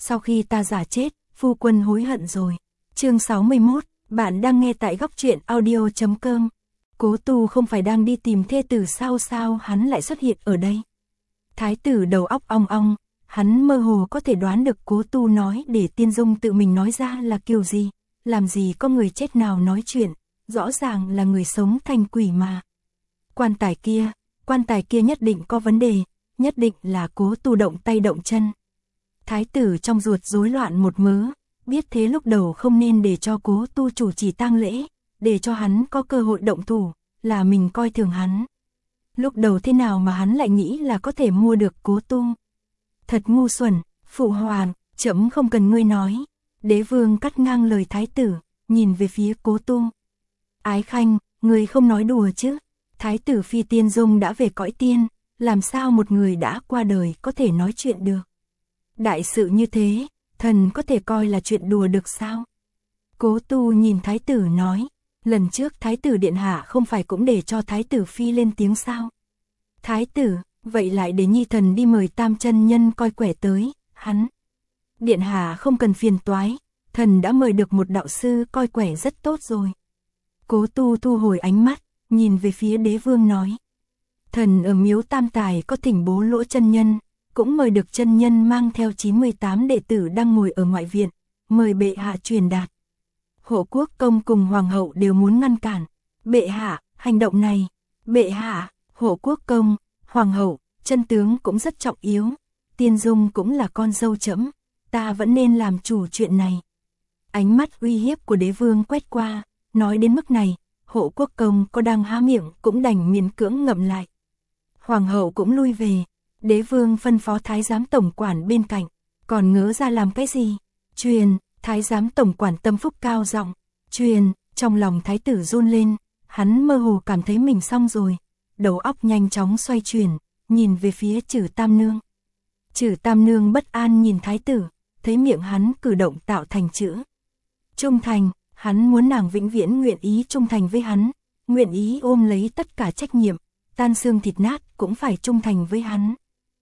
sau khi ta giả chết, phu quân hối hận rồi. Chương 61, bạn đang nghe tại góc truyện audio.com. Cố Tu không phải đang đi tìm thê tử sao hắn lại xuất hiện ở đây. Thái tử đầu óc ong ong, hắn mơ hồ có thể đoán được Cố Tu nói để Tiên Dung tự mình nói ra là kiểu gì, làm gì có người chết nào nói chuyện, rõ ràng là người sống thành quỷ mà. Quan tài kia nhất định có vấn đề, nhất định là Cố Tu động tay động chân. Thái tử trong ruột rối loạn một mớ, biết thế lúc đầu không nên để cho Cố Tu chủ trì tang lễ, để cho hắn có cơ hội động thủ, là mình coi thường hắn. Lúc đầu thế nào mà hắn lại nghĩ là có thể mua được Cố Tu. Thật ngu xuẩn, phụ hoàng, trẫm không cần ngươi nói. Đế vương cắt ngang lời thái tử, nhìn về phía Cố Tu. Ái Khanh, ngươi không nói đùa chứ. Thái tử phi Tiên Dung đã về cõi tiên, làm sao một người đã qua đời có thể nói chuyện được. Đại sự như thế, thần có thể coi là chuyện đùa được sao? Cố Tu nhìn thái tử nói, lần trước thái tử điện hạ không phải cũng để cho thái tử phi lên tiếng sao? Thái tử, vậy lại để nhi thần đi mời Tam chân nhân coi quẻ tới, hắn. Điện hạ không cần phiền toái, thần đã mời được một đạo sư coi quẻ rất tốt rồi. Cố Tu thu hồi ánh mắt, nhìn về phía đế vương nói. Thần ở miếu Tam Tài có thỉnh Bố Lỗ chân nhân, cũng mời được chân nhân mang theo 98 đệ tử đang ngồi ở ngoại viện, mời bệ hạ truyền đạt. Hộ quốc công cùng hoàng hậu đều muốn ngăn cản. Bệ hạ, hành động này. Bệ hạ, hộ quốc công, hoàng hậu, chân tướng cũng rất trọng yếu. Tiên Dung cũng là con dâu trẫm, ta vẫn nên làm chủ chuyện này. Ánh mắt uy hiếp của đế vương quét qua, nói đến mức này, hộ quốc công có đang há miệng cũng đành miễn cưỡng ngậm lại. Hoàng hậu cũng lui về, đế vương phân phó thái giám tổng quản bên cạnh, còn ngớ ra làm cái gì? Truyền, thái giám tổng quản tâm phúc cao giọng, truyền, trong lòng thái tử run lên, hắn mơ hồ cảm thấy mình xong rồi, đầu óc nhanh chóng xoay chuyển, nhìn về phía Trử Tam Nương. Trử Tam Nương bất an nhìn thái tử, thấy miệng hắn cử động tạo thành chữ trung thành, hắn muốn nàng vĩnh viễn nguyện ý trung thành với hắn, nguyện ý ôm lấy tất cả trách nhiệm, tan xương thịt nát cũng phải trung thành với hắn.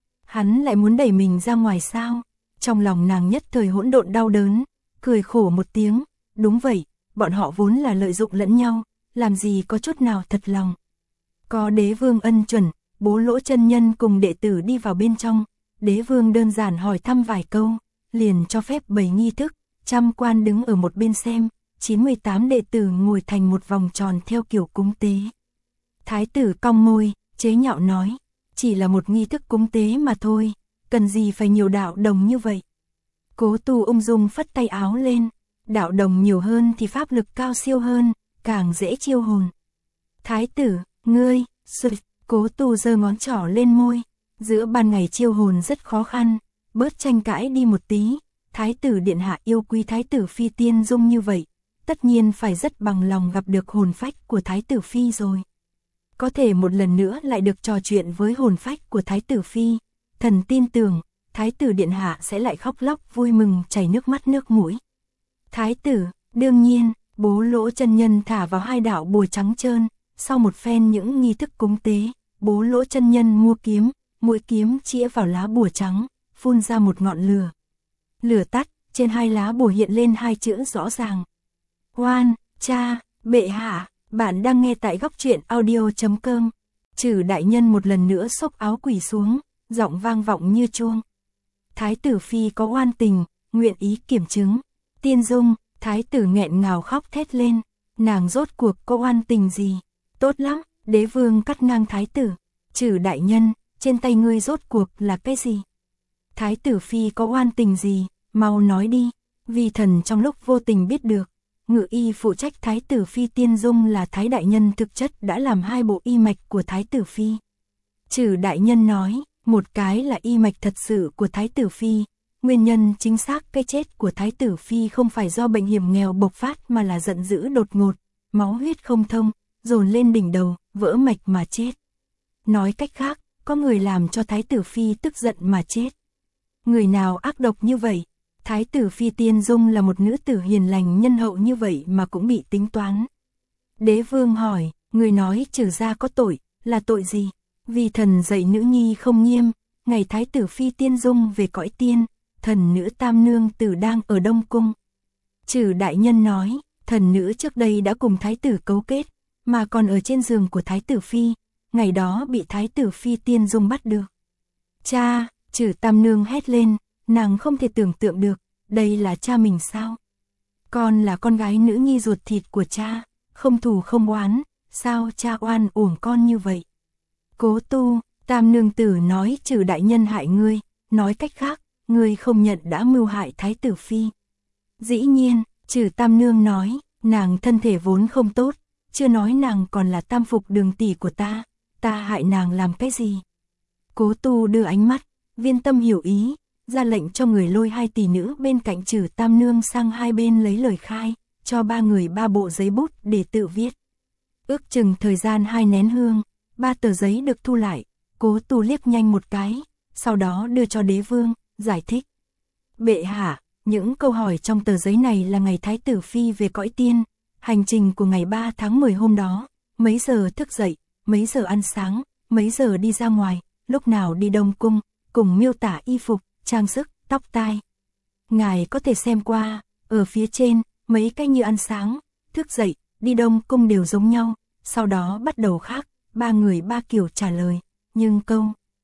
Hắn lại muốn đẩy mình ra ngoài sao? Trong lòng nàng nhất thời hỗn độn đau đớn, cười khổ một tiếng, đúng vậy, bọn họ vốn là lợi dụng lẫn nhau, làm gì có chút nào thật lòng. Có đế vương ân chuẩn, Bố Lỗ chân nhân cùng đệ tử đi vào bên trong, đế vương đơn giản hỏi thăm vài câu, liền cho phép bày nghi thức, trăm quan đứng ở một bên xem, 98 đệ tử ngồi thành một vòng tròn theo kiểu cúng tế. Thái tử cong môi, chế nhạo nói, chỉ là một nghi thức cúng tế mà thôi, cần gì phải nhiều đạo đồng như vậy. Cố Tu ung dung phất tay áo lên, đạo đồng nhiều hơn thì pháp lực cao siêu hơn, càng dễ chiêu hồn. Thái tử, ngươi, Cố Tu giơ ngón trỏ lên môi, giữa ban ngày chiêu hồn rất khó khăn, bớt tranh cãi đi một tí, thái tử điện hạ yêu quý thái tử phi Tiên Dung như vậy, tất nhiên phải rất bằng lòng gặp được hồn phách của thái tử phi rồi. Có thể một lần nữa lại được trò chuyện với hồn phách của thái tử phi, thần tin tưởng, thái tử điện hạ sẽ lại khóc lóc vui mừng chảy nước mắt nước mũi. Thái tử, đương nhiên, Bố Lỗ chân nhân thả vào 2 đạo bùa trắng trơn, sau một phen những nghi thức cúng tế, Bố Lỗ chân nhân mua kiếm, mũi kiếm chĩa vào lá bùa trắng, phun ra một ngọn lửa. Lửa tắt, trên 2 lá bùa hiện lên 2 chữ rõ ràng. Oan, cha, bệ hạ, bạn đang nghe tại góc truyện audio.com. Trử đại nhân một lần nữa xốc áo quỳ xuống, giọng vang vọng như chuông. Thái tử phi có oan tình, nguyện ý kiểm chứng. Tiên Dung, thái tử nghẹn ngào khóc thét lên, nàng rốt cuộc có oan tình gì? Tốt lắm, đế vương cắt ngang thái tử. Trử đại nhân, trên tay ngươi rốt cuộc là cái gì? Thái tử phi có oan tình gì, mau nói đi. Vi thần trong lúc vô tình biết được, ngự y phụ trách thái tử phi Tiên Dung là thái đại nhân thực chất đã làm 2 bộ y mạch của thái tử phi. Trử đại nhân nói, một cái là y mạch thật sự của thái tử phi, nguyên nhân chính xác cái chết của thái tử phi không phải do bệnh hiểm nghèo bộc phát mà là giận dữ đột ngột, máu huyết không thông, dồn lên đỉnh đầu, vỡ mạch mà chết. Nói cách khác, có người làm cho thái tử phi tức giận mà chết. Người nào ác độc như vậy? Thái tử phi Tiên Dung là một nữ tử hiền lành nhân hậu như vậy mà cũng bị tính toán. Đế vương hỏi, người nói Trử gia có tội, là tội gì? Vì thần dạy nữ nhi không nghiêm, ngày thái tử phi Tiên Dung về cõi tiên, thần nữ Tam Nương Tử đang ở Đông Cung. Trừ đại nhân nói, thần nữ trước đây đã cùng thái tử cấu kết, mà còn ở trên giường của thái tử phi, ngày đó bị thái tử phi Tiên Dung bắt được. Cha, Trừ Tam Nương hét lên, nàng không thể tưởng tượng được, đây là cha mình sao? Con là con gái nữ nhi ruột thịt của cha, không thù không oán, sao cha oan uổng con như vậy? Cố Tu, Tam Nương Tử nói Trừ đại nhân hại ngươi, nói cách khác, ngươi không nhận đã mưu hại thái tử phi. Dĩ nhiên, Trừ Tam Nương nói, nàng thân thể vốn không tốt, chưa nói nàng còn là tam phục đường tỷ của ta hại nàng làm cái gì? Cố Tu đưa ánh mắt, Viên Tâm hiểu ý, ra lệnh cho người lôi 2 tỷ nữ bên cạnh Trừ Tam Nương sang hai bên lấy lời khai, cho 3 người 3 bộ giấy bút để tự viết. Ước chừng thời gian 2 nén hương, 3 tờ giấy được thu lại, Cố Tu liếc nhanh một cái, sau đó đưa cho đế vương, giải thích. Bệ hạ, những câu hỏi trong tờ giấy này là ngày thái tử phi về cõi tiên, hành trình của ngày 3 tháng 10 hôm đó, mấy giờ thức dậy, mấy giờ ăn sáng, mấy giờ đi ra ngoài, lúc nào đi Đông Cung, cùng miêu tả y phục, trang sức, tóc tai. Ngài có thể xem qua, ở phía trên, mấy cái như ăn sáng, thức dậy, đi Đông Cung đều giống nhau, sau đó bắt đầu khác, 3 người 3 kiểu trả lời, nhưng câu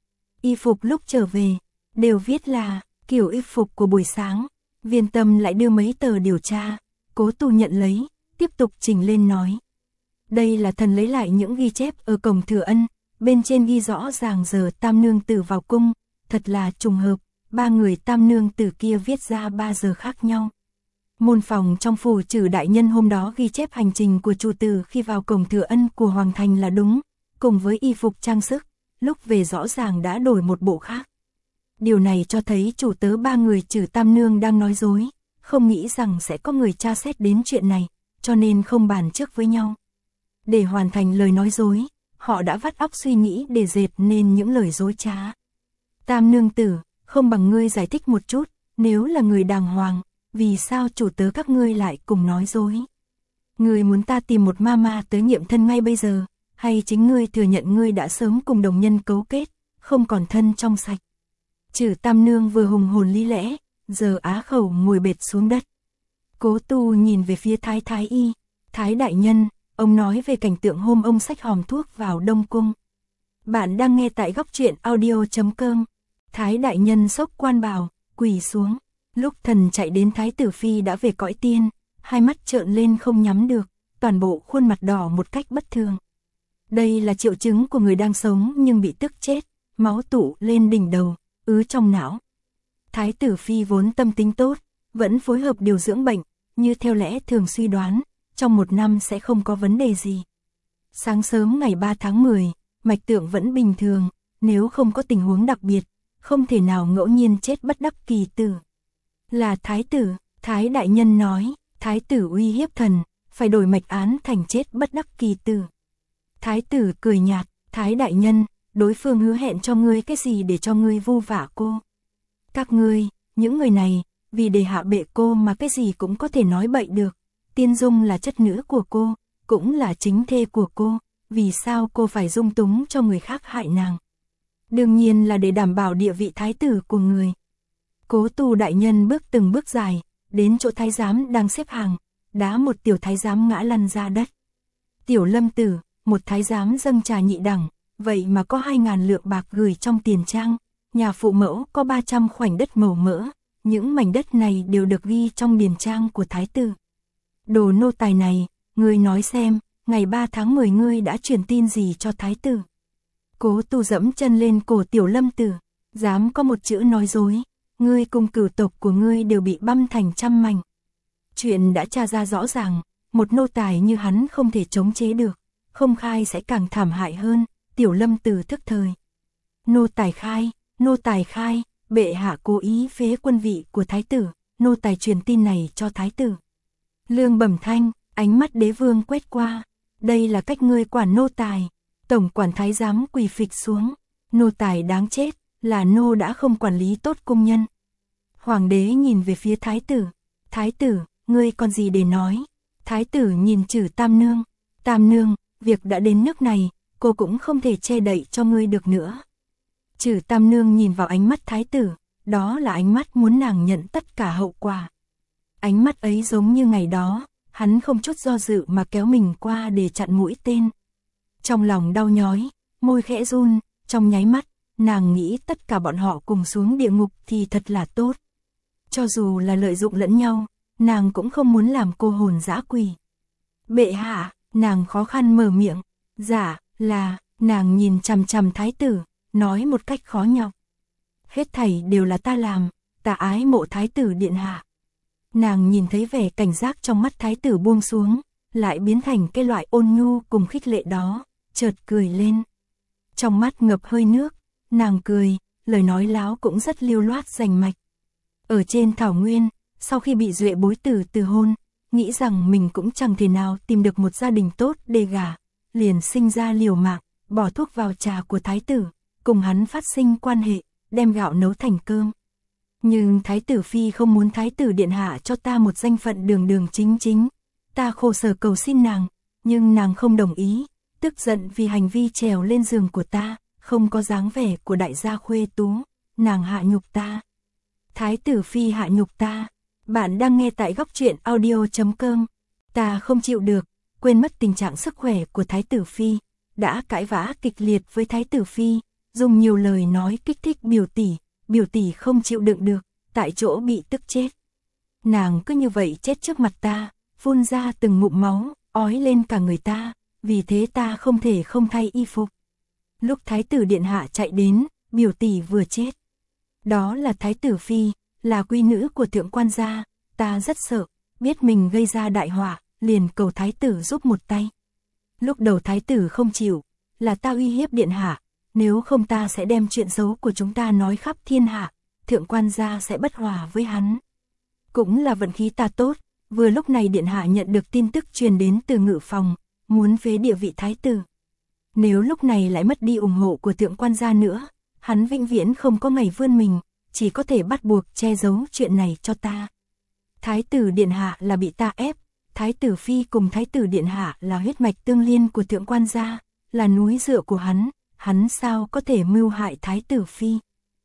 y phục lúc trở về, đều viết là kiểu y phục của buổi sáng. Viên Tâm lại đưa mấy tờ điều tra, Cố Tu nhận lấy, tiếp tục trình lên nói. Đây là thần lấy lại những ghi chép ở cổng Thừa Ân, bên trên ghi rõ ràng giờ Tam Nương Tử vào cung, thật là trùng hợp, 3 người Tam Nương Tử kia viết ra 3 giờ khác nhau. Môn phòng trong phủ Trừ đại nhân hôm đó ghi chép hành trình của chủ tử khi vào cổng Thừa Ân của Hoàng thành là đúng, cùng với y phục trang sức, lúc về rõ ràng đã đổi một bộ khác. Điều này cho thấy chủ tớ 3 người Trừ Tam Nương đang nói dối, không nghĩ rằng sẽ có người tra xét đến chuyện này, cho nên không bàn trước với nhau. Để hoàn thành lời nói dối, họ đã vắt óc suy nghĩ để dệt nên những lời dối trá. Tam Nương Tử, không bằng ngươi giải thích một chút, nếu là người đàng hoàng, vì sao chủ tớ các ngươi lại cùng nói dối? Ngươi muốn ta tìm một ma tới nghiệm thân ngay bây giờ, hay chính ngươi thừa nhận ngươi đã sớm cùng đồng nhân cấu kết, không còn thân trong sạch? Trừ Tam Nương vừa hùng hồn lý lẽ, giờ á khẩu ngồi bệt xuống đất. Cố Tu nhìn về phía Thái Y, Thái đại nhân, ông nói về cảnh tượng hôm ông xách hòm thuốc vào Đông Cung. Bạn đang nghe tại góc truyện audio.com. Thái đại nhân sốc quan bào, quỳ xuống. Lúc thần chạy đến thái tử phi đã về cõi tiên, hai mắt trợn lên không nhắm được, toàn bộ khuôn mặt đỏ một cách bất thường. Đây là triệu chứng của người đang sống nhưng bị tức chết, máu tụ lên đỉnh đầu, ứ trong não. Thái tử phi vốn tâm tính tốt, vẫn phối hợp điều dưỡng bệnh, như theo lẽ thường suy đoán, trong 1 năm sẽ không có vấn đề gì. Sáng sớm ngày 3 tháng 10, mạch tượng vẫn bình thường, nếu không có tình huống đặc biệt, không thể nào ngẫu nhiên chết bất đắc kỳ tử. Là thái tử, Thái đại nhân nói, thái tử uy hiếp thần, phải đổi mạch án thành chết bất đắc kỳ tử. Thái tử cười nhạt, Thái đại nhân, đối phương hứa hẹn cho ngươi cái gì để cho ngươi vu vạ cô? Các ngươi, những người này, vì để hạ bệ cô mà cái gì cũng có thể nói bậy được. Tiên Dung là chất nữ của cô, cũng là chính thê của cô, vì sao cô phải dung túng cho người khác hại nàng? Đương nhiên là để đảm bảo địa vị thái tử của người. Cố Tu đại nhân bước từng bước dài, đến chỗ thái giám đang xếp hàng, đá một tiểu thái giám ngã lăn ra đất. Tiểu Lâm Tử, một thái giám dâng trà nhị đẳng, vậy mà có 2.000 lượng bạc gửi trong tiền trang, nhà phụ mẫu có 300 khoảnh đất màu mỡ, những mảnh đất này đều được ghi trong điền trang của thái tử. Đồ nô tài này, ngươi nói xem, ngày 3 tháng 10 ngươi đã truyền tin gì cho thái tử? Cố Tu dẫm chân lên cổ Tiểu Lâm Tử, dám có một chữ nói dối, ngươi cùng cửu tộc của ngươi đều bị băm thành trăm mảnh. Chuyện đã tra ra rõ ràng, một nô tài như hắn không thể chống chế được, không khai sẽ càng thảm hại hơn. Tiểu Lâm Tử thức thời. Nô tài khai, bệ hạ cố ý phế quân vị của thái tử, nô tài truyền tin này cho thái tử. Lương Bẩm Thanh, ánh mắt đế vương quét qua, đây là cách ngươi quản nô tài. Tổng quản thái giám quỳ phịch xuống, nô tài đáng chết, là nô đã không quản lý tốt cung nhân. Hoàng đế nhìn về phía thái tử, ngươi còn gì để nói? Thái tử nhìn Trừ Tam Nương, việc đã đến nước này, cô cũng không thể che đậy cho ngươi được nữa. Trừ Tam Nương nhìn vào ánh mắt thái tử, đó là ánh mắt muốn nàng nhận tất cả hậu quả. Ánh mắt ấy giống như ngày đó, hắn không chút do dự mà kéo mình qua để chặn mũi tên. Trong lòng đau nhói, môi khẽ run, trong nháy mắt, nàng nghĩ tất cả bọn họ cùng xuống địa ngục thì thật là tốt. Cho dù là lợi dụng lẫn nhau, nàng cũng không muốn làm cô hồn dã quỷ. Bệ hạ, nàng khó khăn mở miệng. Dạ, là, nàng nhìn chằm chằm thái tử, nói một cách khó nhọc. Hết thảy đều là ta làm, ta ái mộ thái tử điện hạ. Nàng nhìn thấy vẻ cảnh giác trong mắt thái tử buông xuống, lại biến thành cái loại ôn nhu cùng khích lệ đó, chợt cười lên. Trong mắt ngập hơi nước, nàng cười, lời nói láo cũng rất lưu loát rành mạch. Ở trên thảo nguyên, sau khi bị Duệ Bối Tử từ hôn, nghĩ rằng mình cũng chẳng thể nào tìm được một gia đình tốt để gả, liền sinh ra liều mạng, bỏ thuốc vào trà của thái tử, cùng hắn phát sinh quan hệ, đem gạo nấu thành cơm. Nhưng thái tử phi không muốn thái tử điện hạ cho ta một danh phận đường đường chính chính. Ta khổ sở cầu xin nàng, nhưng nàng không đồng ý, tức giận vì hành vi trèo lên giường của ta, không có dáng vẻ của đại gia khuê tú, nàng hạ nhục ta. Thái tử phi hạ nhục ta. Bạn đang nghe tại góc truyện audio.com. Ta không chịu được, quên mất tình trạng sức khỏe của thái tử phi, đã cãi vã kịch liệt với thái tử phi, dùng nhiều lời nói kích thích biểu tỷ không chịu đựng được, tại chỗ bị tức chết. Nàng cứ như vậy chết trước mặt ta, phun ra từng ngụm máu, ói lên cả người ta, vì thế ta không thể không thay y phục. Lúc thái tử điện hạ chạy đến, biểu tỷ vừa chết. Đó là thái tử phi, là quý nữ của thượng quan gia, ta rất sợ, biết mình gây ra đại họa, liền cầu thái tử giúp một tay. Lúc đầu thái tử không chịu, là ta uy hiếp điện hạ, nếu không ta sẽ đem chuyện xấu của chúng ta nói khắp thiên hạ, thượng quan gia sẽ bất hòa với hắn. Cũng là vận khí ta tốt, vừa lúc này điện hạ nhận được tin tức truyền đến từ ngự phòng, muốn phế địa vị thái tử. Nếu lúc này lại mất đi ủng hộ của thượng quan gia nữa, hắn vĩnh viễn không có ngày vươn mình, chỉ có thể bắt buộc che giấu chuyện này cho ta. Thái tử điện hạ là bị ta ép, thái tử phi cùng thái tử điện hạ là huyết mạch tương liên của thượng quan gia, là núi dựa của hắn sao có thể mưu hại thái tử phi.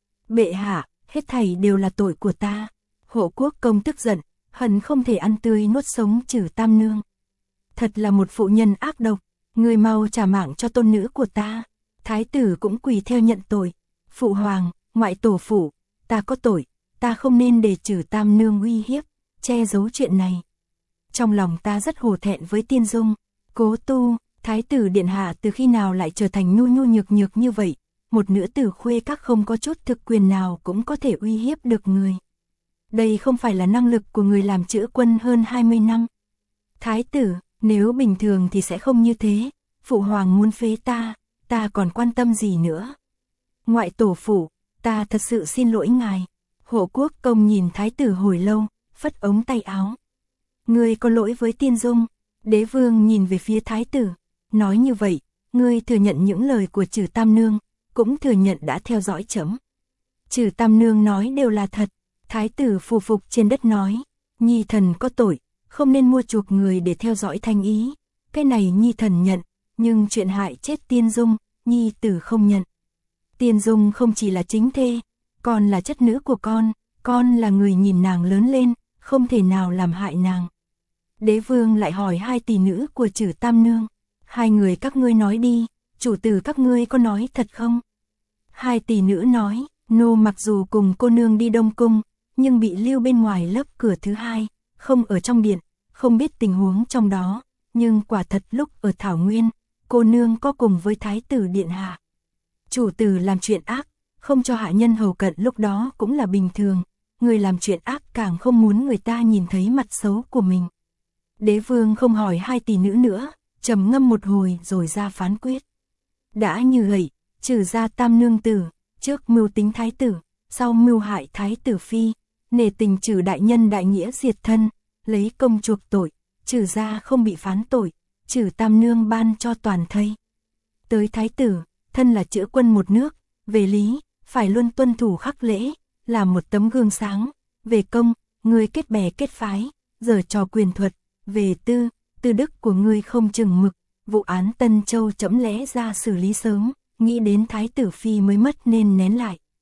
Bệ hạ, hết thảy đều là tội của ta. Hộ quốc công tức giận, hận không thể ăn tươi nuốt sống Trử Tam Nương. Thật là một phụ nhân ác độc, người mau trả mạng cho tôn nữ của ta. Thái tử cũng quỳ theo nhận tội. Phụ hoàng, ngoại tổ phụ, ta có tội, ta không nên để Trử Tam Nương uy hiếp, che giấu chuyện này. Trong lòng ta rất hổ thẹn với Tiên Dung. Cố Tu, thái tử điện hạ từ khi nào lại trở thành nhu nhu nhược nhược như vậy, một nữ tử khuê các không có chút thực quyền nào cũng có thể uy hiếp được người. Đây không phải là năng lực của người làm chữ quân hơn 20 năm. Thái tử, nếu bình thường thì sẽ không như thế, phụ hoàng muốn phế ta còn quan tâm gì nữa. Ngoại tổ phụ, ta thật sự xin lỗi ngài. Hộ quốc công nhìn thái tử hồi lâu, phất ống tay áo. Ngươi có lỗi với Tiên Dung. Đế vương nhìn về phía thái tử, nói như vậy, ngươi thừa nhận những lời của Trử Tam Nương, cũng thừa nhận đã theo dõi trẫm. Trử Tam Nương nói đều là thật. Thái tử phù phục trên đất nói, nhi thần có tội, không nên mua chuộc người để theo dõi thanh ý. Cái này nhi thần nhận, nhưng chuyện hại chết Tiên Dung, nhi tử không nhận. Tiên Dung không chỉ là chính thê, còn là chất nữ của con là người nhìn nàng lớn lên, không thể nào làm hại nàng. Đế vương lại hỏi hai tỷ nữ của Trử Tam Nương, hai người các ngươi nói đi, chủ tử các ngươi có nói thật không? Hai tỷ nữ nói, nô mặc dù cùng cô nương đi Đông Cung, nhưng bị lưu bên ngoài lớp cửa thứ hai, không ở trong điện, không biết tình huống trong đó, nhưng quả thật lúc ở Thảo Nguyên, cô nương có cùng với thái tử điện hạ. Chủ tử làm chuyện ác, không cho hạ nhân hầu cận lúc đó cũng là bình thường, người làm chuyện ác càng không muốn người ta nhìn thấy mặt xấu của mình. Đế vương không hỏi hai tỷ nữ nữa, trầm ngâm một hồi rồi ra phán quyết. Đã như vậy, Trừ ra Tam Nương tử, trước mưu tính thái tử, sau mưu hại thái tử phi, nể tình Trừ đại nhân đại nghĩa diệt thân, lấy công chuộc tội, Trừ ra không bị phán tội, Trừ Tam Nương ban cho toàn thây. Tới thái tử, thân là chữ quân một nước, về lý, phải luôn tuân thủ khắc lễ, làm một tấm gương sáng, về công, người kết bè kết phái, giở trò quyền thuật, về tư đức của ngươi không chừng mực, vụ án Tân Châu chẫm lẽ ra xử lý sớm, nghĩ đến thái tử phi mới mất nên nén lại.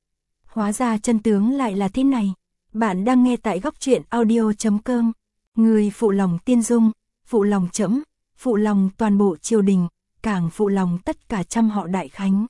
Hóa ra chân tướng lại là thế này. Bạn đang nghe tại góc truyện audio.com. Người phụ lòng tiên dung, phụ lòng trẫm, phụ lòng toàn bộ triều đình, càng phụ lòng tất cả trăm họ Đại Khánh.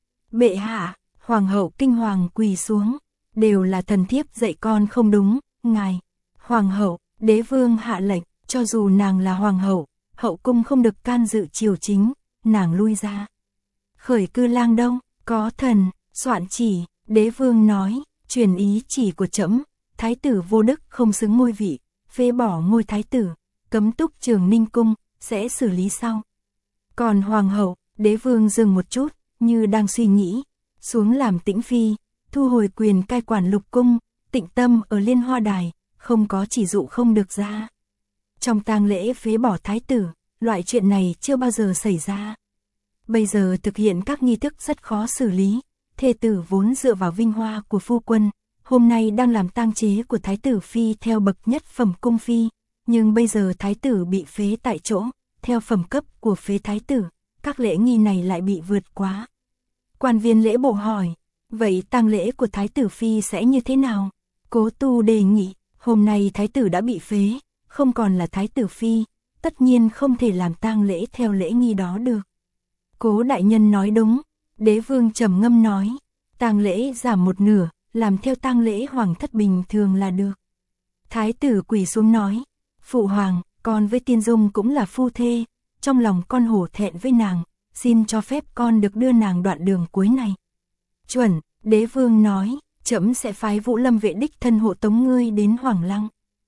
Bệ hạ, hoàng hậu kinh hoàng quỳ xuống, đều là thần thiếp dạy con không đúng, ngài. Hoàng hậu, đế vương hạ lệnh, cho dù nàng là hoàng hậu, hậu cung không được can dự triều chính, nàng lui ra. Khởi cư lang đâu, có thần, soạn chỉ, đế vương nói, truyền ý chỉ của trẫm, thái tử vô đức không xứng ngôi vị, phế bỏ ngôi thái tử, cấm túc Trường Ninh cung, sẽ xử lý sau. Còn hoàng hậu, đế vương dừng một chút, như đang suy nghĩ, xuống làm tĩnh phi, thu hồi quyền cai quản lục cung, tịnh tâm ở Liên Hoa Đài, không có chỉ dụ không được ra. Trong tang lễ phế bỏ thái tử, loại chuyện này chưa bao giờ xảy ra. Bây giờ thực hiện các nghi thức rất khó xử lý, thê tử vốn dựa vào vinh hoa của phu quân, hôm nay đang làm tang chế của thái tử phi theo bậc nhất phẩm cung phi, nhưng bây giờ thái tử bị phế tại chỗ, theo phẩm cấp của phế thái tử, các lễ nghi này lại bị vượt quá. Quan viên lễ bộ hỏi, vậy tang lễ của thái tử phi sẽ như thế nào? Cố Tu đề nghị, hôm nay thái tử đã bị phế, không còn là thái tử phi, tất nhiên không thể làm tang lễ theo lễ nghi đó được. Cố đại nhân nói đúng, đế vương trầm ngâm nói, tang lễ giảm một nửa, làm theo tang lễ hoàng thất bình thường là được. Thái tử quỳ xuống nói, phụ hoàng, con với Tiên Dung cũng là phu thê, trong lòng con hổ thẹn với nàng, xin cho phép con được đưa nàng đoạn đường cuối này. Chuẩn, đế vương nói, trẫm sẽ phái Vũ Lâm vệ đích thân hộ tống ngươi đến Hoàng Lăng.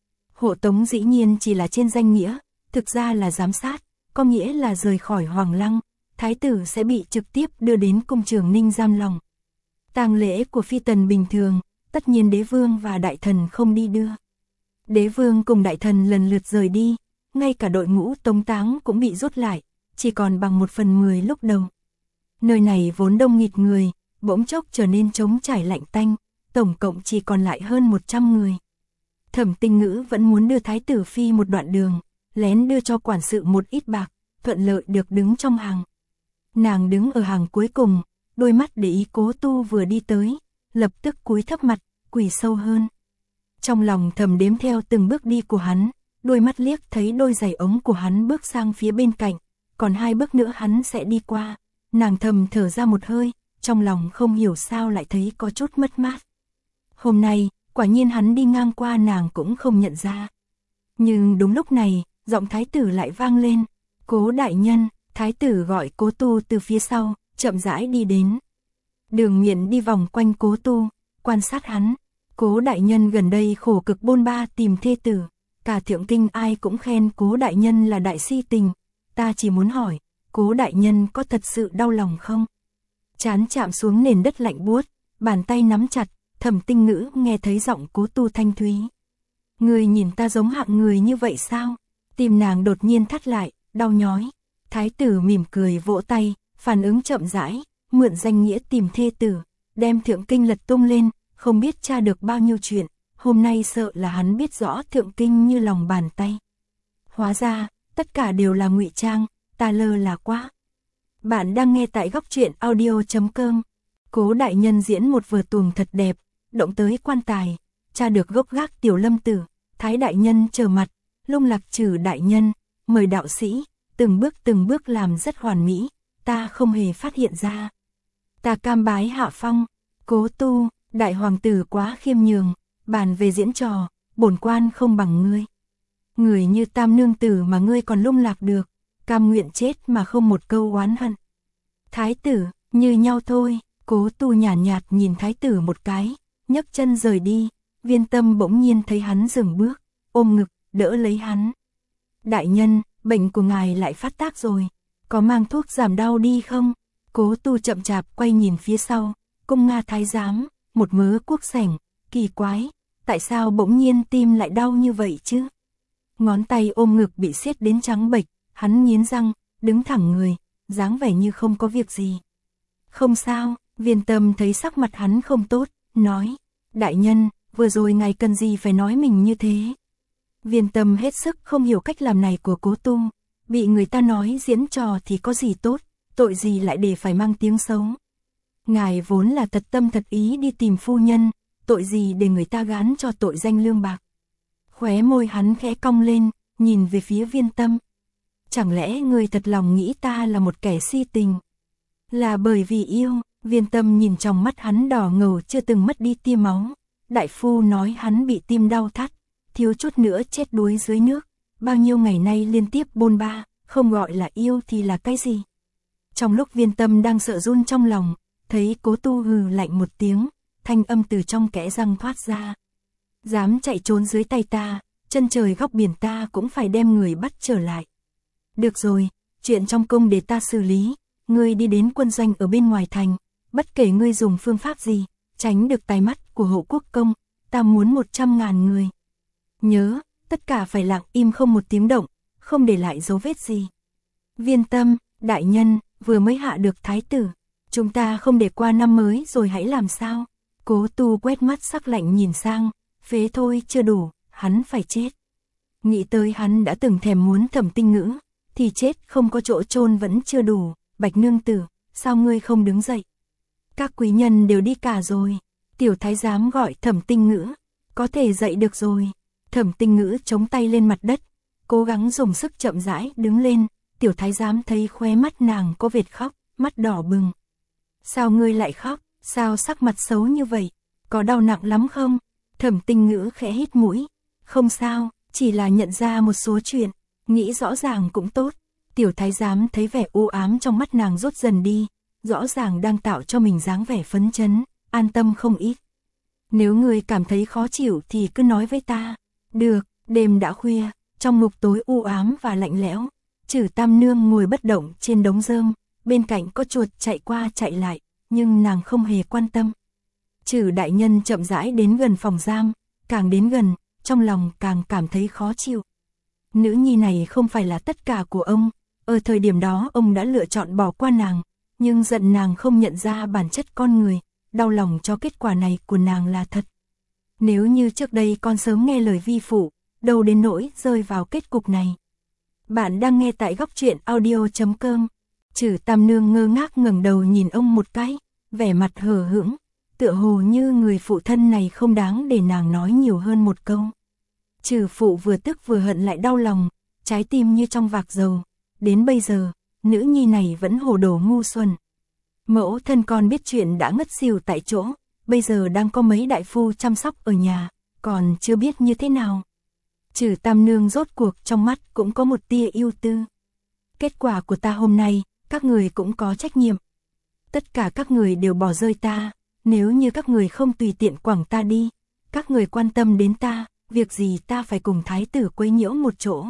Hộ tống dĩ nhiên chỉ là trên danh nghĩa, thực ra là giám sát, có nghĩa là rời khỏi Hoàng Lăng, thái tử sẽ bị trực tiếp đưa đến cung Trường Ninh giam lòng. Tang lễ của phi tần bình thường, tất nhiên đế vương và đại thần không đi đưa. Đế vương cùng đại thần lần lượt rời đi, ngay cả đội ngũ tống táng cũng bị rút lại, chỉ còn bằng 1/10 lúc đầu. Nơi này vốn đông nghịt người, bỗng chốc trở nên trống trải lạnh tanh, tổng cộng chỉ còn lại hơn 100 người. Thẩm Tinh Ngữ vẫn muốn đưa thái tử phi một đoạn đường, lén đưa cho quản sự một ít bạc, thuận lợi được đứng trong hàng. Nàng đứng ở hàng cuối cùng, đôi mắt để ý Cố Tu vừa đi tới, lập tức cúi thấp mặt, quỳ sâu hơn. Trong lòng thầm đếm theo từng bước đi của hắn, đôi mắt liếc thấy đôi giày ống của hắn bước sang phía bên cạnh, còn 2 bước nữa hắn sẽ đi qua. Nàng thầm thở ra một hơi, trong lòng không hiểu sao lại thấy có chút mất mát. Hôm nay, quả nhiên hắn đi ngang qua nàng cũng không nhận ra. Nhưng đúng lúc này, giọng thái tử lại vang lên, Cố đại nhân. Thái tử gọi Cố Tu từ phía sau, chậm rãi đi đến. Đường Miện đi vòng quanh Cố Tu, quan sát hắn. Cố đại nhân gần đây khổ cực bôn ba tìm thê tử, cả thượng kinh ai cũng khen Cố đại nhân là đại si tình. Ta chỉ muốn hỏi, Cố đại nhân có thật sự đau lòng không? Trán chạm xuống nền đất lạnh buốt, bàn tay nắm chặt, Thẩm Tinh Ngữ nghe thấy giọng Cố Tu thanh thúy. Người nhìn ta giống hạng người như vậy sao? Tim nàng đột nhiên thắt lại, đau nhói. Thái tử mỉm cười vỗ tay, phản ứng chậm rãi, mượn danh nghĩa tìm thê tử, đem thượng kinh lật tung lên, không biết tra được bao nhiêu chuyện, hôm nay sợ là hắn biết rõ thượng kinh như lòng bàn tay. Hóa ra, tất cả đều là ngụy trang, ta lơ là quá. Bạn đang nghe tại góc truyện audio.com. Cố đại nhân diễn một vở tuồng thật đẹp, động tới quan tài, tra được gốc gác Tiểu Lâm tử, Thái đại nhân trở mặt, Lung Lạc Trừ đại nhân, mời đạo sĩ. Từng bước làm rất hoàn mỹ, ta không hề phát hiện ra. Ta cam bái hạ phong, Cố Tu, đại hoàng tử quá khiêm nhường, bàn về diễn trò, bổn quan không bằng ngươi. Người như Tam nương tử mà ngươi còn lung lạc được, cam nguyện chết mà không một câu oán hận. Thái tử, như nhau thôi, Cố Tu nhàn nhạt nhìn thái tử một cái, nhấc chân rời đi, Viên Tâm bỗng nhiên thấy hắn dừng bước, ôm ngực, đỡ lấy hắn. Đại nhân, bệnh của ngài lại phát tác rồi, có mang thuốc giảm đau đi không? Cố Tu chậm chạp quay nhìn phía sau, cung Nga thái giám, một mớ cuốc sẻng, kỳ quái, tại sao bỗng nhiên tim lại đau như vậy chứ? Ngón tay ôm ngực bị siết đến trắng bệch, hắn nghiến răng, đứng thẳng người, dáng vẻ như không có việc gì. Không sao, Viên Tâm thấy sắc mặt hắn không tốt, nói, đại nhân, vừa rồi ngài cần gì phải nói mình như thế? Viên Tâm hết sức không hiểu cách làm này của Cố Tu, bị người ta nói diễn trò thì có gì tốt, tội gì lại để phải mang tiếng xấu. Ngài vốn là thật tâm thật ý đi tìm phu nhân, tội gì để người ta gán cho tội danh lương bạc. Khóe môi hắn khẽ cong lên, nhìn về phía Viên Tâm. Chẳng lẽ ngươi thật lòng nghĩ ta là một kẻ si tình? Là bởi vì yêu. Viên Tâm nhìn trong mắt hắn đỏ ngầu chưa từng mất đi tia máu. Đại phu nói hắn bị tim đau thắt, thiếu chút nữa chết đuối dưới nước. Bao nhiêu ngày nay liên tiếp bôn ba, không gọi là yêu thì là cái gì? Trong lúc Viên Tâm đang sợ run trong lòng, thấy Cố Tu hừ lạnh một tiếng, thanh âm từ trong kẽ răng thoát ra. Dám chạy trốn dưới tay ta, chân trời góc biển ta cũng phải đem người bắt trở lại. Được rồi, chuyện trong cung để ta xử lý, ngươi đi đến quân doanh ở bên ngoài thành, bất kể ngươi dùng phương pháp gì, tránh được tai mắt của Hộ Quốc công, ta muốn 100.000 người. Nhớ, tất cả phải lặng im không một tiếng động, không để lại dấu vết gì. Viên Tâm, đại nhân, vừa mới hạ được thái tử, chúng ta không để qua năm mới rồi hãy làm sao? Cố Tu quét mắt sắc lạnh nhìn sang, phế thôi chưa đủ, hắn phải chết. Nghĩ tới hắn đã từng thèm muốn Thẩm Tinh Ngữ, thì chết không có chỗ chôn vẫn chưa đủ. Bạch nương tử, sao ngươi không đứng dậy? Các quý nhân đều đi cả rồi. Tiểu thái giám gọi Thẩm Tinh Ngữ, có thể dậy được rồi. Thẩm Tinh Ngữ chống tay lên mặt đất, cố gắng dùng sức chậm rãi đứng lên. Tiểu thái giám thấy khóe mắt nàng có vệt khóc, mắt đỏ bừng. Sao ngươi lại khóc? Sao sắc mặt xấu như vậy? Có đau nặng lắm không? Thẩm Tinh Ngữ khẽ hít mũi. Không sao, chỉ là nhận ra một số chuyện, nghĩ rõ ràng cũng tốt. Tiểu thái giám thấy vẻ u ám trong mắt nàng rút dần đi, rõ ràng đang tạo cho mình dáng vẻ phấn chấn, an tâm không ít. Nếu ngươi cảm thấy khó chịu thì cứ nói với ta. Được, đêm đã khuya, trong ngục tối u ám và lạnh lẽo, Trử Tam Nương ngồi bất động trên đống rơm, bên cạnh có chuột chạy qua chạy lại, nhưng nàng không hề quan tâm. Trử đại nhân chậm rãi đến gần phòng giam, càng đến gần, trong lòng càng cảm thấy khó chịu. Nữ nhi này không phải là tất cả của ông, ở thời điểm đó ông đã lựa chọn bỏ qua nàng, nhưng giận nàng không nhận ra bản chất con người, đau lòng cho kết quả này của nàng là thật. Nếu như trước đây con sớm nghe lời vi phụ, đâu đến nỗi rơi vào kết cục này. Bạn đang nghe tại góc truyện audio.com. Trử Tam Nương ngơ ngác ngẩng đầu nhìn ông một cái, vẻ mặt hờ hững, tựa hồ như người phụ thân này không đáng để nàng nói nhiều hơn một câu. Trử phụ vừa tức vừa hận lại đau lòng, trái tim như trong vạc dầu. Đến bây giờ, nữ nhi này vẫn hồ đồ ngu xuẩn. Mẫu thân con biết chuyện đã ngất xỉu tại chỗ, bây giờ đang có mấy đại phu chăm sóc ở nhà, còn chưa biết như thế nào. Trử Tam Nương rốt cuộc trong mắt cũng có một tia ưu tư. Kết quả của ta hôm nay, các người cũng có trách nhiệm. Tất cả các người đều bỏ rơi ta, nếu như các người không tùy tiện quẳng ta đi, các người quan tâm đến ta, việc gì ta phải cùng thái tử quấy nhiễu một chỗ.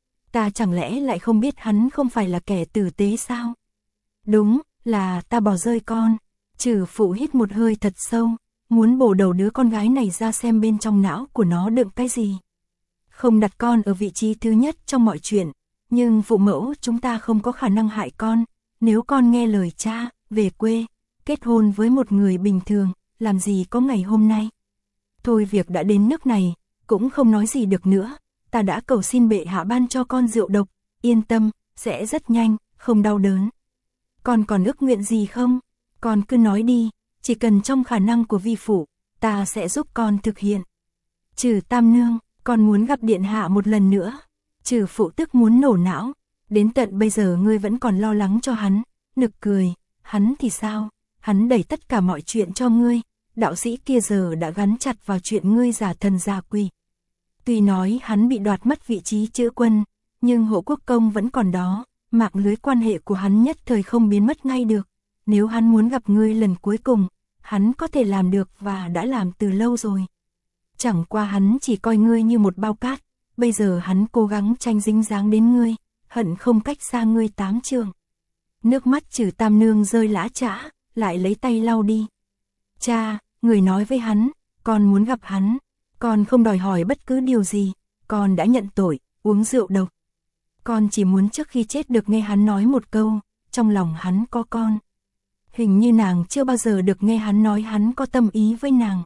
Ta chẳng lẽ lại không biết hắn không phải là kẻ tử tế sao? Đúng, là ta bỏ rơi con. Trử phụ hít một hơi thật sâu, muốn bổ đầu đứa con gái này ra xem bên trong não của nó đựng cái gì. Không đặt con ở vị trí thứ nhất trong mọi chuyện, nhưng phụ mẫu chúng ta không có khả năng hại con. Nếu con nghe lời cha, về quê, kết hôn với một người bình thường, làm gì có ngày hôm nay. Thôi việc đã đến nước này, cũng không nói gì được nữa. Ta đã cầu xin bệ hạ ban cho con rượu độc, yên tâm, sẽ rất nhanh, không đau đớn. Con còn ước nguyện gì không? Con cứ nói đi, chỉ cần trong khả năng của vi phụ, ta sẽ giúp con thực hiện. Trử Tam Nương, con muốn gặp điện hạ một lần nữa. Trử phụ tức muốn nổ não, đến tận bây giờ ngươi vẫn còn lo lắng cho hắn. Nực cười, hắn thì sao? Hắn đẩy tất cả mọi chuyện cho ngươi, đạo sĩ kia giờ đã gắn chặt vào chuyện ngươi giả thần giả quỷ. Tuy nói hắn bị đoạt mất vị trí chữ quân, nhưng Hộ Quốc công vẫn còn đó, mạng lưới quan hệ của hắn nhất thời không biến mất ngay được. Nếu hắn muốn gặp ngươi lần cuối cùng, hắn có thể làm được và đã làm từ lâu rồi. Chẳng qua hắn chỉ coi ngươi như một bao cát, bây giờ hắn cố gắng tranh dính dáng đến ngươi, hận không cách xa ngươi 8 trượng. Nước mắt Trử Tam Nương rơi lã chã, lại lấy tay lau đi. Cha, người nói với hắn, con muốn gặp hắn, con không đòi hỏi bất cứ điều gì, con đã nhận tội, uống rượu độc. Con chỉ muốn trước khi chết được nghe hắn nói một câu, trong lòng hắn có con. Hình như nàng chưa bao giờ được nghe hắn nói hắn có tâm ý với nàng.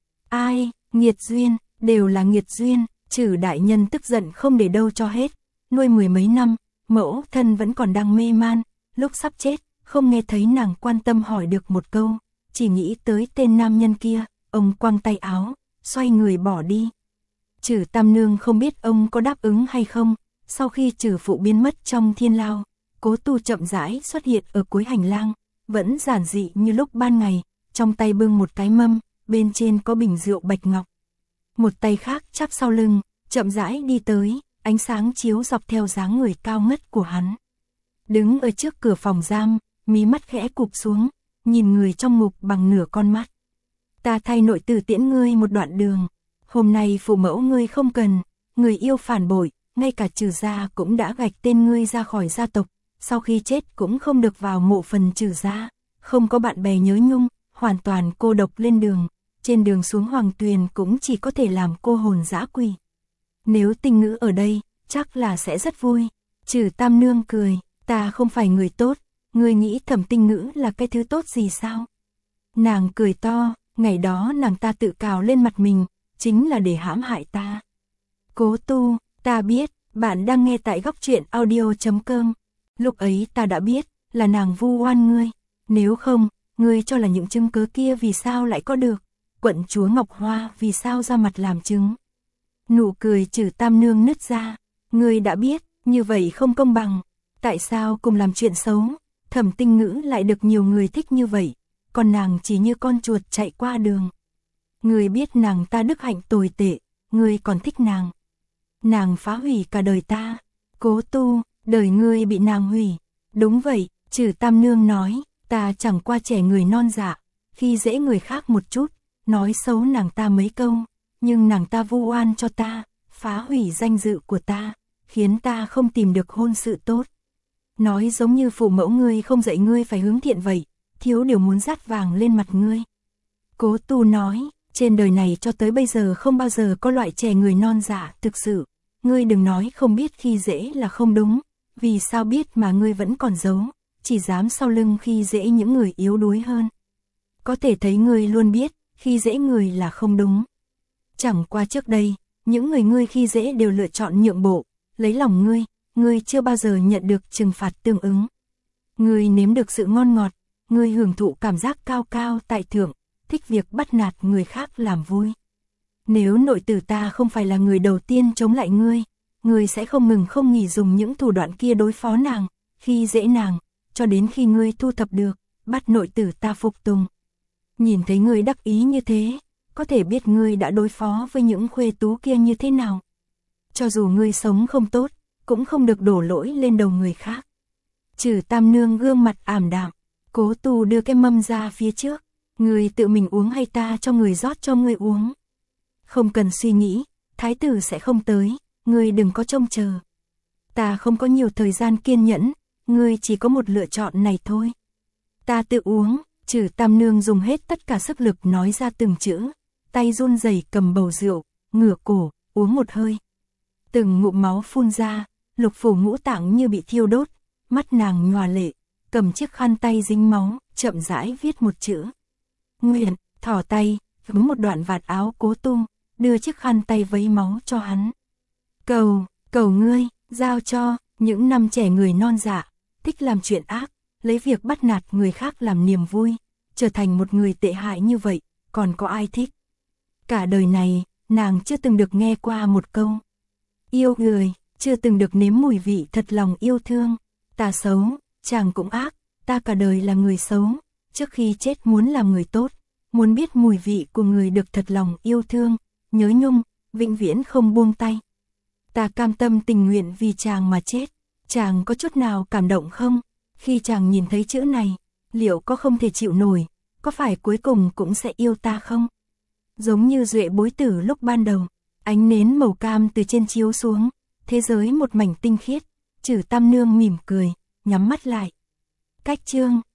Ai, nghiệt duyên, đều là nghiệt duyên. Trử đại nhân tức giận không để đâu cho hết, nuôi 10 mấy năm, mẫu thân vẫn còn đang mê man, lúc sắp chết, không nghe thấy nàng quan tâm hỏi được một câu, chỉ nghĩ tới tên nam nhân kia, ông quăng tay áo, xoay người bỏ đi. Trử Tam Nương không biết ông có đáp ứng hay không, sau khi Trử phụ biến mất trong thiên lao, Cố Tu chậm rãi xuất hiện ở cuối hành lang, vẫn giản dị như lúc ban ngày, trong tay bưng một cái mâm, bên trên có bình rượu bạch ngọc. Một tay khác chắp sau lưng, chậm rãi đi tới, ánh sáng chiếu dọc theo dáng người cao ngất của hắn. Đứng ở trước cửa phòng giam, mí mắt khẽ cụp xuống, nhìn người trong ngục bằng nửa con mắt. Ta thay nội tử tiễn ngươi một đoạn đường, hôm nay phụ mẫu ngươi không cần, người yêu phản bội, ngay cả Trử gia cũng đã gạch tên ngươi ra khỏi gia tộc, sau khi chết cũng không được vào mộ phần Trử gia, không có bạn bè nhớ nhung, hoàn toàn cô độc lên đường, trên đường xuống Hoàng Tuyền cũng chỉ có thể làm cô hồn dã quỷ. Nếu Tinh Ngữ ở đây, chắc là sẽ rất vui. Trử Tam Nương cười, ta không phải người tốt, ngươi nghĩ Thẩm Tinh Ngữ là cái thứ tốt gì sao? Nàng cười to, ngày đó nàng ta tự cào lên mặt mình, chính là để hãm hại ta. Cố Tu, ta biết, bạn đang nghe tại góc truyện audio.com. Lúc ấy ta đã biết, là nàng vu oan ngươi. Nếu không, ngươi cho là những chứng cứ kia vì sao lại có được? Quận chúa Ngọc Hoa vì sao ra mặt làm chứng? Nụ cười Trử Tam Nương nứt ra. Ngươi đã biết, như vậy không công bằng. Tại sao cùng làm chuyện xấu, Thẩm Tinh Ngữ lại được nhiều người thích như vậy, còn nàng chỉ như con chuột chạy qua đường. Ngươi biết nàng ta đức hạnh tồi tệ, ngươi còn thích nàng. Nàng phá hủy cả đời ta. Cố Tu, đời ngươi bị nàng hủy. Đúng vậy, Trử Tam Nương nói, ta chẳng qua trẻ người non dạ, khi dễ người khác một chút, nói xấu nàng ta mấy câu, nhưng nàng ta vu oan cho ta, phá hủy danh dự của ta, khiến ta không tìm được hôn sự tốt. Nói giống như phụ mẫu ngươi không dạy ngươi phải hướng thiện vậy, thiếu điều muốn dát vàng lên mặt ngươi. Cố Tu nói, trên đời này cho tới bây giờ không bao giờ có loại trẻ người non dạ thực sự, ngươi đừng nói không biết khi dễ là không đúng, vì sao biết mà ngươi vẫn còn giấu, chỉ dám sau lưng khi dễ những người yếu đuối hơn. Có thể thấy ngươi luôn biết, khi dễ người là không đúng. Chẳng qua trước đây, những người ngươi khi dễ đều lựa chọn nhượng bộ, lấy lòng ngươi chưa bao giờ nhận được trừng phạt tương ứng. Ngươi nếm được sự ngon ngọt, ngươi hưởng thụ cảm giác cao cao tại thượng, thích việc bắt nạt người khác làm vui. Nếu nội tử ta không phải là người đầu tiên chống lại ngươi sẽ không ngừng không nghỉ dùng những thủ đoạn kia đối phó nàng, khi dễ nàng, cho đến khi ngươi thu thập được, bắt nội tử ta phục tùng. Nhìn thấy ngươi đắc ý như thế, có thể biết ngươi đã đối phó với những khuê tú kia như thế nào. Cho dù ngươi sống không tốt, cũng không được đổ lỗi lên đầu người khác. Trử Tam Nương gương mặt ảm đạm, Cố Tu đưa cái mâm ra phía trước, ngươi tự mình uống hay ta cho người rót cho ngươi uống? Không cần suy nghĩ, thái tử sẽ không tới, ngươi đừng có trông chờ. Ta không có nhiều thời gian kiên nhẫn, ngươi chỉ có một lựa chọn này thôi. Ta tự uống. Trử Tam Nương dùng hết tất cả sức lực nói ra từng chữ, tay run rẩy cầm bầu rượu, ngửa cổ, uống một hơi. Từng ngụm máu phun ra, lục phủ ngũ tạng như bị thiêu đốt, mắt nàng nhòa lệ, cầm chiếc khăn tay dính máu, chậm rãi viết một chữ. Nguyện, thỏ tay, vướng một đoạn vạt áo Cố Tu, đưa chiếc khăn tay vấy máu cho hắn. Cầu ngươi, giao cho, những năm trẻ người non dạ, thích làm chuyện ác, lấy việc bắt nạt người khác làm niềm vui, trở thành một người tệ hại như vậy, còn có ai thích? Cả đời này, nàng chưa từng được nghe qua một câu yêu người, chưa từng được nếm mùi vị thật lòng yêu thương. Ta xấu, chàng cũng ác, ta cả đời là người xấu, trước khi chết muốn làm người tốt, muốn biết mùi vị của người được thật lòng yêu thương, nhớ nhung, vĩnh viễn không buông tay. Ta cam tâm tình nguyện vì chàng mà chết, chàng có chút nào cảm động không? Khi chàng nhìn thấy chữ này, liệu có không thể chịu nổi, có phải cuối cùng cũng sẽ yêu ta không? Giống như Duệ Bối Tử lúc ban đầu, ánh nến màu cam từ trên chiếu xuống, thế giới một mảnh tinh khiết, Trử Tam Nương mỉm cười, nhắm mắt lại. Cách chương